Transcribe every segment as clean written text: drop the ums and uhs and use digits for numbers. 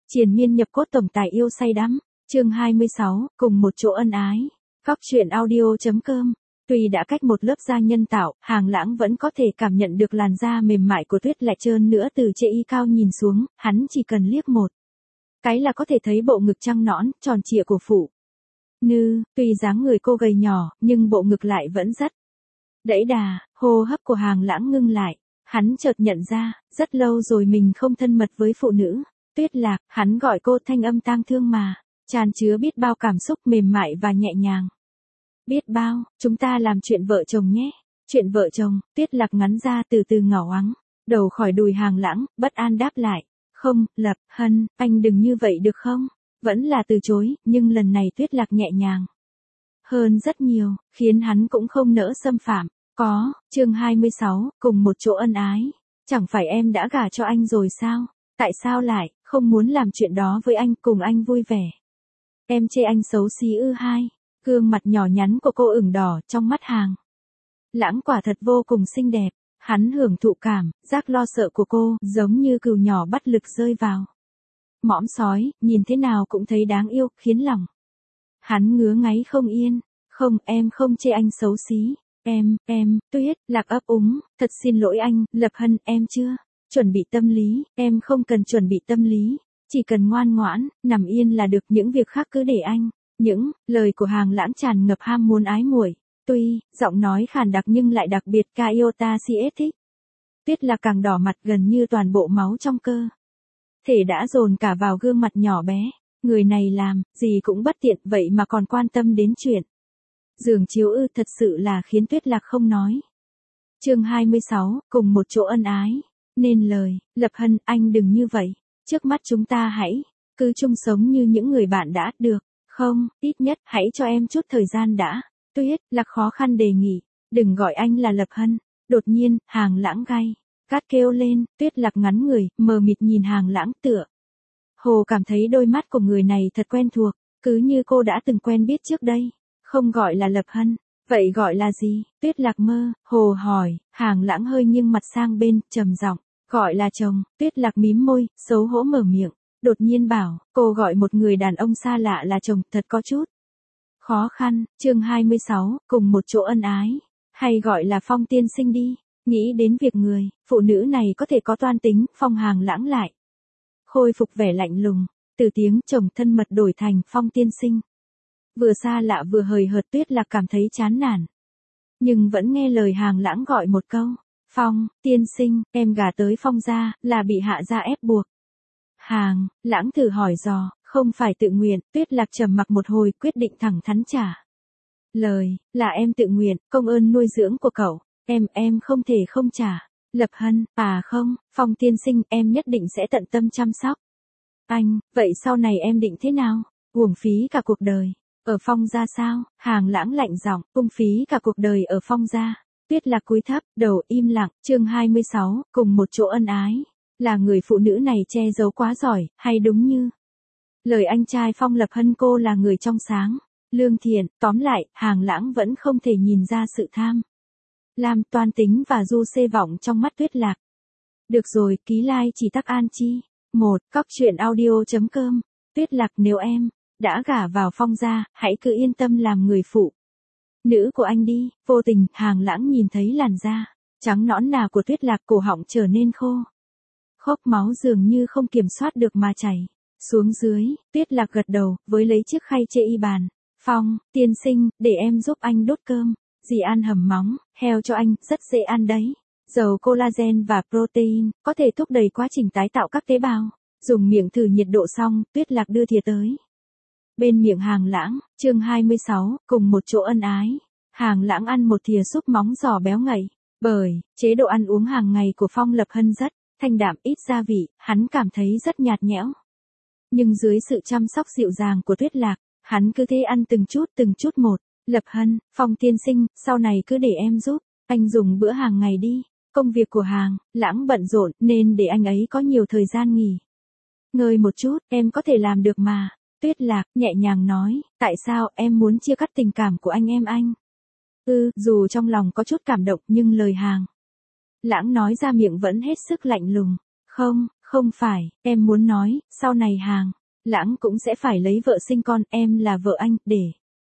Triền miên nhập cốt tổng tài yêu say đắm. Chương 26, cùng một chỗ ân ái. Góc truyện audio.com. Tuy đã cách một lớp da nhân tạo, Hàng Lãng vẫn có thể cảm nhận được làn da mềm mại của Tuyết lại trơn nữa từ trên y cao nhìn xuống, hắn chỉ cần liếc một cái là có thể thấy bộ ngực trăng nõn, tròn trịa của phụ nữ. Tuy dáng người cô gầy nhỏ, nhưng bộ ngực lại vẫn rất đẫy đà. Hô hấp của Hàng Lãng ngưng lại, hắn chợt nhận ra, rất lâu rồi mình không thân mật với phụ nữ. Tuyết Lạc, hắn gọi cô thanh âm tang thương mà tràn chứa biết bao cảm xúc mềm mại và nhẹ nhàng. Biết bao, chúng ta làm chuyện vợ chồng nhé. Chuyện vợ chồng. Tuyết Lạc ngắn ra từ từ ngảo ngoắng đầu khỏi đùi Hàng Lãng, bất an đáp lại. Không, Lập Hân, anh đừng như vậy được không? Vẫn là từ chối, nhưng lần này Tuyết Lạc nhẹ nhàng hơn rất nhiều, khiến hắn cũng không nỡ xâm phạm. Có, chương 26, cùng một chỗ ân ái. Chẳng phải em đã gả cho anh rồi sao? Tại sao lại không muốn làm chuyện đó với anh, cùng anh vui vẻ? Em chê anh xấu xí ư? Hai gương mặt nhỏ nhắn của cô ửng đỏ, trong mắt Hàng Lãng quả thật vô cùng xinh đẹp. Hắn hưởng thụ cảm giác lo sợ của cô, giống như cừu nhỏ bắt lực rơi vào mõm sói, nhìn thế nào cũng thấy đáng yêu, khiến lòng hắn ngứa ngáy không yên. Không, em không chê anh xấu xí. Tuyết Lạc ấp úng, thật xin lỗi anh, Lập Hân, em chưa chuẩn bị tâm lý. Em không cần chuẩn bị tâm lý, chỉ cần ngoan ngoãn, nằm yên là được, những việc khác cứ để anh. Những lời của Hàng Lãng tràn ngập ham muốn ái muội. Tuy giọng nói khàn đặc nhưng lại đặc biệt Kaiota CS thích. Tuyết Lạc càng đỏ mặt, gần như toàn bộ máu trong cơ thể đã dồn cả vào gương mặt nhỏ bé. Người này làm gì cũng bất tiện, vậy mà còn quan tâm đến chuyện giường chiếu ư? Thật sự là khiến Tuyết Lạc không nói. Chương 26, cùng một chỗ ân ái. Nên lời, Lập Hân, anh đừng như vậy. Trước mắt chúng ta hãy cứ chung sống như những người bạn đã, được không? Ít nhất hãy cho em chút thời gian đã. Tuyết Lạc khó khăn đề nghị. Đừng gọi anh là Lập Hân. Đột nhiên, Hàng Lãng gay gắt kêu lên. Tuyết Lạc ngắn người, mờ mịt nhìn Hàng Lãng, tựa hồ cảm thấy đôi mắt của người này thật quen thuộc, cứ như cô đã từng quen biết trước đây. Không gọi là Lập Hân, vậy gọi là gì? Tuyết Lạc mơ hồ hỏi. Hàng Lãng hơi nghiêng mặt sang bên, trầm giọng, gọi là chồng. Tuyết Lạc mím môi, xấu hổ mở miệng, đột nhiên bảo, cô gọi một người đàn ông xa lạ là chồng, thật có chút khó khăn. Chương 26, cùng một chỗ ân ái. Hay gọi là Phong tiên sinh đi. Nghĩ đến việc người phụ nữ này có thể có toan tính, Phong Hàng Lãng lại khôi phục vẻ lạnh lùng, từ tiếng chồng thân mật đổi thành Phong tiên sinh. Vừa xa lạ vừa hời hợt, Tuyết Lạc cảm thấy chán nản, nhưng vẫn nghe lời Hàng Lãng gọi một câu. Phong tiên sinh, em gả tới Phong gia là bị hạ gia ép buộc. Hàng Lãng thử hỏi dò, không phải tự nguyện. Tuyết Lạc trầm mặc một hồi, quyết định thẳng thắn trả lời, là em tự nguyện, công ơn nuôi dưỡng của cậu, em không thể không trả. Lập Hân, à không, Phong tiên sinh, em nhất định sẽ tận tâm chăm sóc anh. Vậy sau này em định thế nào? Uổng phí cả cuộc đời ở Phong gia sao? Hàng Lãng lạnh giọng, uổng phí cả cuộc đời ở Phong gia. Tuyết Lạc cúi thấp đầu, im lặng. Chương 26, cùng một chỗ ân ái. Là người phụ nữ này che giấu quá giỏi, hay đúng như lời anh trai Phong Lập Hân, cô là người trong sáng, lương thiện. Tóm lại, Hàng Lãng vẫn không thể nhìn ra sự tham lam, toan tính và du xê vọng trong mắt Tuyết Lạc. Được rồi, ký like chỉ tắc an chi. Góc truyện audio.com. Tuyết Lạc, nếu em đã gả vào Phong gia, hãy cứ yên tâm làm người phụ nữ của anh đi. Vô tình, Hàng Lãng nhìn thấy làn da trắng nõn nà của Tuyết Lạc, cổ họng trở nên khô khốc, máu dường như không kiểm soát được mà chảy xuống dưới. Tuyết Lạc gật đầu, với lấy chiếc khay chê y bàn. Phong tiên sinh, để em giúp anh đốt cơm. Dì ăn hầm móng heo cho anh, rất dễ ăn đấy. Dầu collagen và protein, có thể thúc đẩy quá trình tái tạo các tế bào. Dùng miệng thử nhiệt độ xong, Tuyết Lạc đưa thìa tới bên miệng Hàng Lãng. Chương 26, cùng một chỗ ân ái. Hàng Lãng ăn một thìa súp móng giò béo ngậy. Bởi chế độ ăn uống hàng ngày của Phong Lập Hân rất thanh đạm, ít gia vị, hắn cảm thấy rất nhạt nhẽo. Nhưng dưới sự chăm sóc dịu dàng của Tuyết Lạc, hắn cứ thế ăn từng chút một. Lập Hân, Phong tiên sinh, sau này cứ để em giúp anh dùng bữa hàng ngày đi. Công việc của Hàng Lãng bận rộn, nên để anh ấy có nhiều thời gian nghỉ ngơi một chút, em có thể làm được mà. Tuyết Lạc nhẹ nhàng nói, tại sao em muốn chia cắt tình cảm của anh em anh? Dù trong lòng có chút cảm động, nhưng lời Hàng Lãng nói ra miệng vẫn hết sức lạnh lùng. Không phải, em muốn nói, sau này Hàng Lãng cũng sẽ phải lấy vợ sinh con, em là vợ anh, để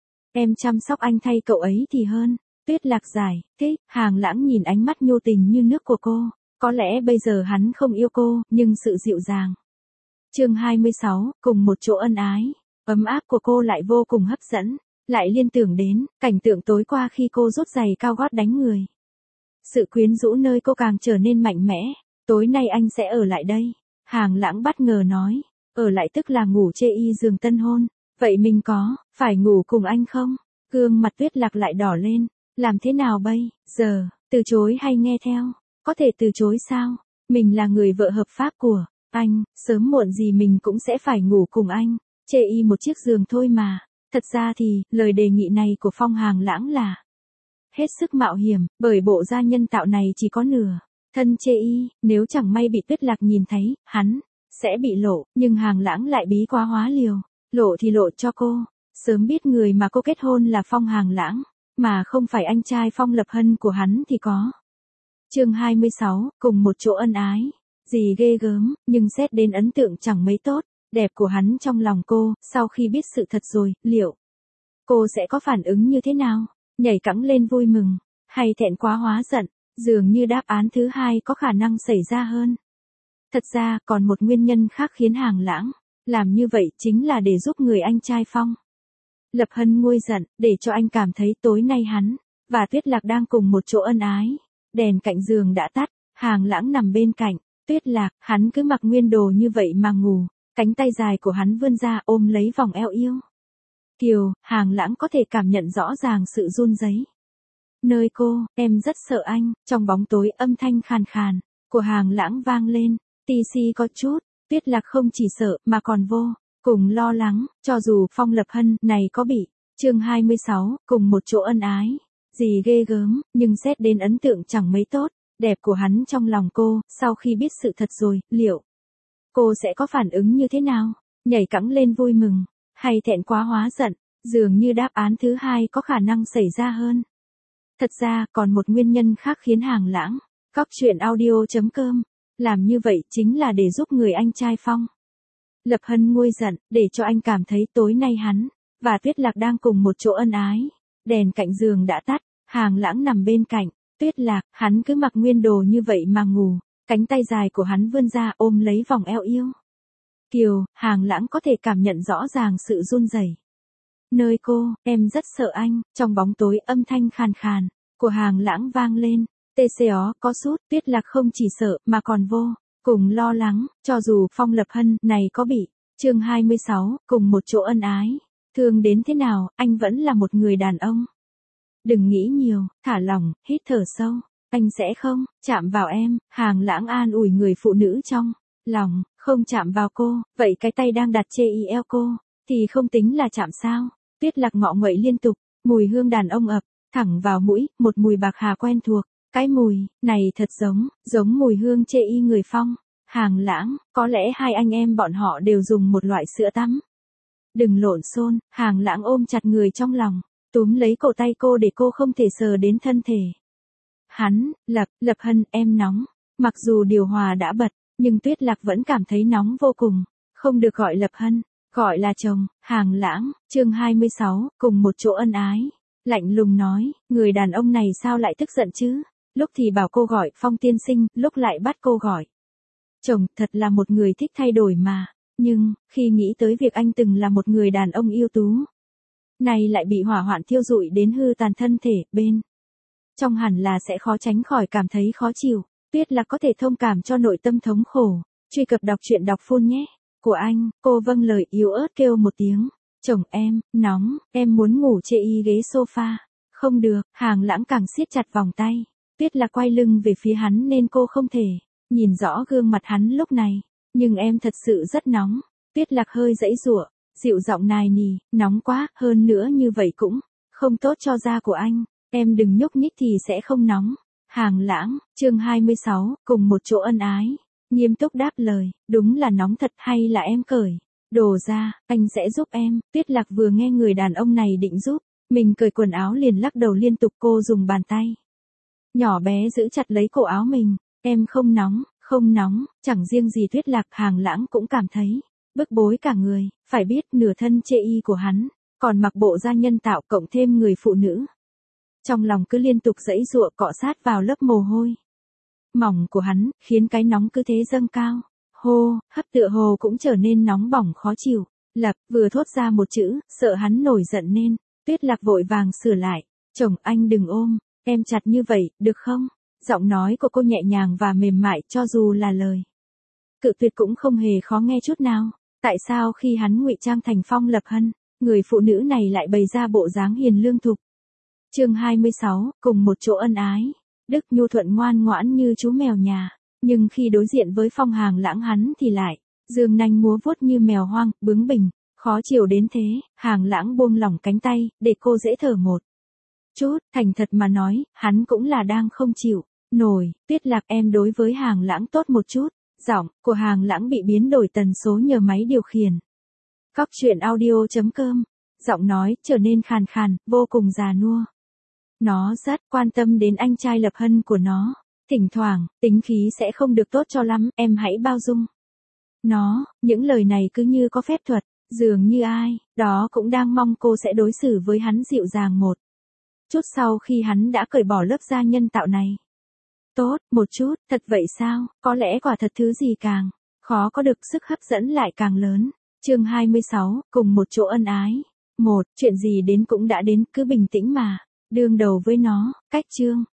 em chăm sóc anh thay cậu ấy thì hơn. Tuyết Lạc giải thích, Hàng Lãng nhìn ánh mắt nhu tình như nước của cô. Có lẽ bây giờ hắn không yêu cô, nhưng sự dịu dàng. Chương 26, cùng một chỗ ân ái. Ấm áp của cô lại vô cùng hấp dẫn. Lại liên tưởng đến, cảnh tượng tối qua khi cô rút giày cao gót đánh người. Sự quyến rũ nơi cô càng trở nên mạnh mẽ. Tối nay anh sẽ ở lại đây. Hàng Lãng bất ngờ nói. Ở lại tức là ngủ chê y giường tân hôn. Vậy mình phải ngủ cùng anh không? Gương mặt Tuyết Lạc lại đỏ lên. Làm thế nào bây giờ, từ chối hay nghe theo? Có thể từ chối sao? Mình là người vợ hợp pháp của anh, sớm muộn gì mình cũng sẽ phải ngủ cùng anh. Chê y một chiếc giường thôi mà. Thật ra thì, lời đề nghị này của Phong Hàng Lãng là hết sức mạo hiểm, bởi bộ da nhân tạo này chỉ có nửa thân chê y, nếu chẳng may bị Tuyết Lạc nhìn thấy, hắn sẽ bị lộ, nhưng Hàng Lãng lại bí quá hóa liều. Lộ thì lộ cho cô. Sớm biết người mà cô kết hôn là Phong Hàng Lãng, mà không phải anh trai Phong Lập Hân của hắn thì có. Chương 26, cùng một chỗ ân ái. Gì ghê gớm, nhưng xét đến ấn tượng chẳng mấy tốt, đẹp của hắn trong lòng cô, sau khi biết sự thật rồi, liệu cô sẽ có phản ứng như thế nào? Nhảy cẫng lên vui mừng, hay thẹn quá hóa giận? Dường như đáp án thứ hai có khả năng xảy ra hơn. Thật ra, còn một nguyên nhân khác khiến Hàng Lãng làm như vậy chính là để giúp người anh trai Phong Lập Hân nguôi giận, để cho anh cảm thấy tối nay hắn và Tuyết Lạc đang cùng một chỗ ân ái. Đèn cạnh giường đã tắt, Hàng Lãng nằm bên cạnh Tuyết Lạc, hắn cứ mặc nguyên đồ như vậy mà ngủ, cánh tay dài của hắn vươn ra ôm lấy vòng eo yêu kiều. Hàng Lãng có thể cảm nhận rõ ràng sự run rẩy nơi cô. Em rất sợ anh. Trong bóng tối, âm thanh khàn khàn của Hàng Lãng vang lên. TC có chút, Tuyết Lạc không chỉ sợ mà còn vô cùng lo lắng, cho dù Phong Lập Hân này có bị. Chương 26, cùng một chỗ ân ái. Gì ghê gớm, nhưng xét đến ấn tượng chẳng mấy tốt, đẹp của hắn trong lòng cô, sau khi biết sự thật rồi, liệu cô sẽ có phản ứng như thế nào? Nhảy cẫng lên vui mừng, hay thẹn quá hóa giận? Dường như đáp án thứ hai có khả năng xảy ra hơn. Thật ra, còn một nguyên nhân khác khiến Hàng Lãng Cóc truyện audio.com làm như vậy chính là để giúp người anh trai Phong Lập Hân nguôi giận, để cho anh cảm thấy tối nay hắn và Tuyết Lạc đang cùng một chỗ ân ái. Đèn cạnh giường đã tắt, Hàng Lãng nằm bên cạnh Tuyết Lạc, hắn cứ mặc nguyên đồ như vậy mà ngủ, cánh tay dài của hắn vươn ra ôm lấy vòng eo yêu kiều. Hàng Lãng có thể cảm nhận rõ ràng sự run rẩy nơi cô. Em rất sợ anh. Trong bóng tối, âm thanh khàn khàn của Hàng Lãng vang lên. TCO có sút. Tuyết Lạc không chỉ sợ mà còn vô cùng lo lắng, cho dù Phong Lập Hân này có bị. Chương 26, cùng một chỗ ân ái. Thương đến thế nào, anh vẫn là một người đàn ông. Đừng nghĩ nhiều, thả lỏng, hít thở sâu. Anh sẽ không chạm vào em. Hàng Lãng an ủi người phụ nữ trong lòng. Không chạm vào cô, vậy cái tay đang đặt chê y eo cô thì không tính là chạm sao? Tuyết Lạc ngọ nguậy liên tục, mùi hương đàn ông ập thẳng vào mũi, một mùi bạc hà quen thuộc. Cái mùi này thật giống mùi hương chê y người Phong Hàng Lãng. Có lẽ hai anh em bọn họ đều dùng một loại sữa tắm. Đừng lộn xộn. Hàng Lãng ôm chặt người trong lòng, túm lấy cổ tay cô để cô không thể sờ đến thân thể hắn. Lập Hân, em nóng. Mặc dù điều hòa đã bật, nhưng Tuyết Lạc vẫn cảm thấy nóng vô cùng. Không được gọi Lập Hân, gọi là chồng. Hàng Lãng, chương 26, cùng một chỗ ân ái. Lạnh lùng nói, người đàn ông này sao lại tức giận chứ? Lúc thì bảo cô gọi Phong tiên sinh, lúc lại bắt cô gọi chồng. Thật là một người thích thay đổi mà. Nhưng, khi nghĩ tới việc anh từng là một người đàn ông ưu tú, này lại bị hỏa hoạn thiêu rụi đến hư tàn thân thể, bên trong hẳn là sẽ khó tránh khỏi cảm thấy khó chịu. Tuyết Lạc có thể thông cảm cho nội tâm thống khổ. Truy cập đọc truyện đọc phun nhé. Của anh, cô vâng lời yếu ớt kêu một tiếng. Chồng em, nóng, em muốn ngủ chê y ghế sofa. Không được. Hàng Lãng càng siết chặt vòng tay. Tuyết Lạc quay lưng về phía hắn nên cô không thể nhìn rõ gương mặt hắn lúc này. Nhưng em thật sự rất nóng. Tuyết Lạc hơi giãy giụa, dịu giọng nài nỉ, nóng quá, hơn nữa như vậy cũng không tốt cho da của anh. Em đừng nhúc nhích thì sẽ không nóng. Hàng Lãng, chương 26, cùng một chỗ ân ái. Nghiêm túc đáp lời, đúng là nóng thật, hay là em cởi đồ ra, anh sẽ giúp em. Tuyết Lạc vừa nghe người đàn ông này định giúp mình cởi quần áo liền lắc đầu liên tục. Cô dùng bàn tay nhỏ bé giữ chặt lấy cổ áo mình. Em không nóng, Không nóng, chẳng riêng gì Tuyết Lạc, Hàng Lãng cũng cảm thấy bức bối cả người, phải biết nửa thân chê y của hắn, còn mặc bộ da nhân tạo cộng thêm người phụ nữ. Trong lòng cứ liên tục giãy giụa cọ sát vào lớp mồ hôi mỏng của hắn, khiến cái nóng cứ thế dâng cao. Hô, hấp tựa hồ cũng trở nên nóng bỏng khó chịu. Lạc vừa thốt ra một chữ, sợ hắn nổi giận nên, Tuyết Lạc vội vàng sửa lại. Chồng anh đừng ôm, em chặt như vậy, được không? Giọng nói của cô nhẹ nhàng và mềm mại cho dù là lời cự tuyệt cũng không hề khó nghe chút nào. Tại sao khi hắn ngụy trang thành Phong Lập Hân, người phụ nữ này lại bày ra bộ dáng hiền lương thục? Chương 26, cùng một chỗ ân ái. Đức nhu thuận ngoan ngoãn như chú mèo nhà, nhưng khi đối diện với Phong Hàng Lãng hắn thì lại giương nanh múa vuốt như mèo hoang, bướng bỉnh, khó chịu đến thế. Hàng Lãng buông lỏng cánh tay, để cô dễ thở một chút. Thành thật mà nói, hắn cũng là đang không chịu nổi. Tuyết Lạc, em đối với Hàng Lãng tốt một chút. Giọng của Hàng Lãng bị biến đổi tần số nhờ máy điều khiển. Cóc truyện audio.com. Giọng nói trở nên khàn khàn, vô cùng già nua. Nó rất quan tâm đến anh trai Lập Hân của nó. Thỉnh thoảng, tính khí sẽ không được tốt cho lắm, em hãy bao dung nó. Những lời này cứ như có phép thuật, dường như ai đó cũng đang mong cô sẽ đối xử với hắn dịu dàng một chút sau khi hắn đã cởi bỏ lớp da nhân tạo này. Tốt, một chút, thật vậy sao? Có lẽ quả thật thứ gì càng khó có được sức hấp dẫn lại càng lớn. Chương 26, cùng một chỗ ân ái. Chuyện gì đến cũng đã đến, cứ bình tĩnh mà đương đầu với nó. Cách chương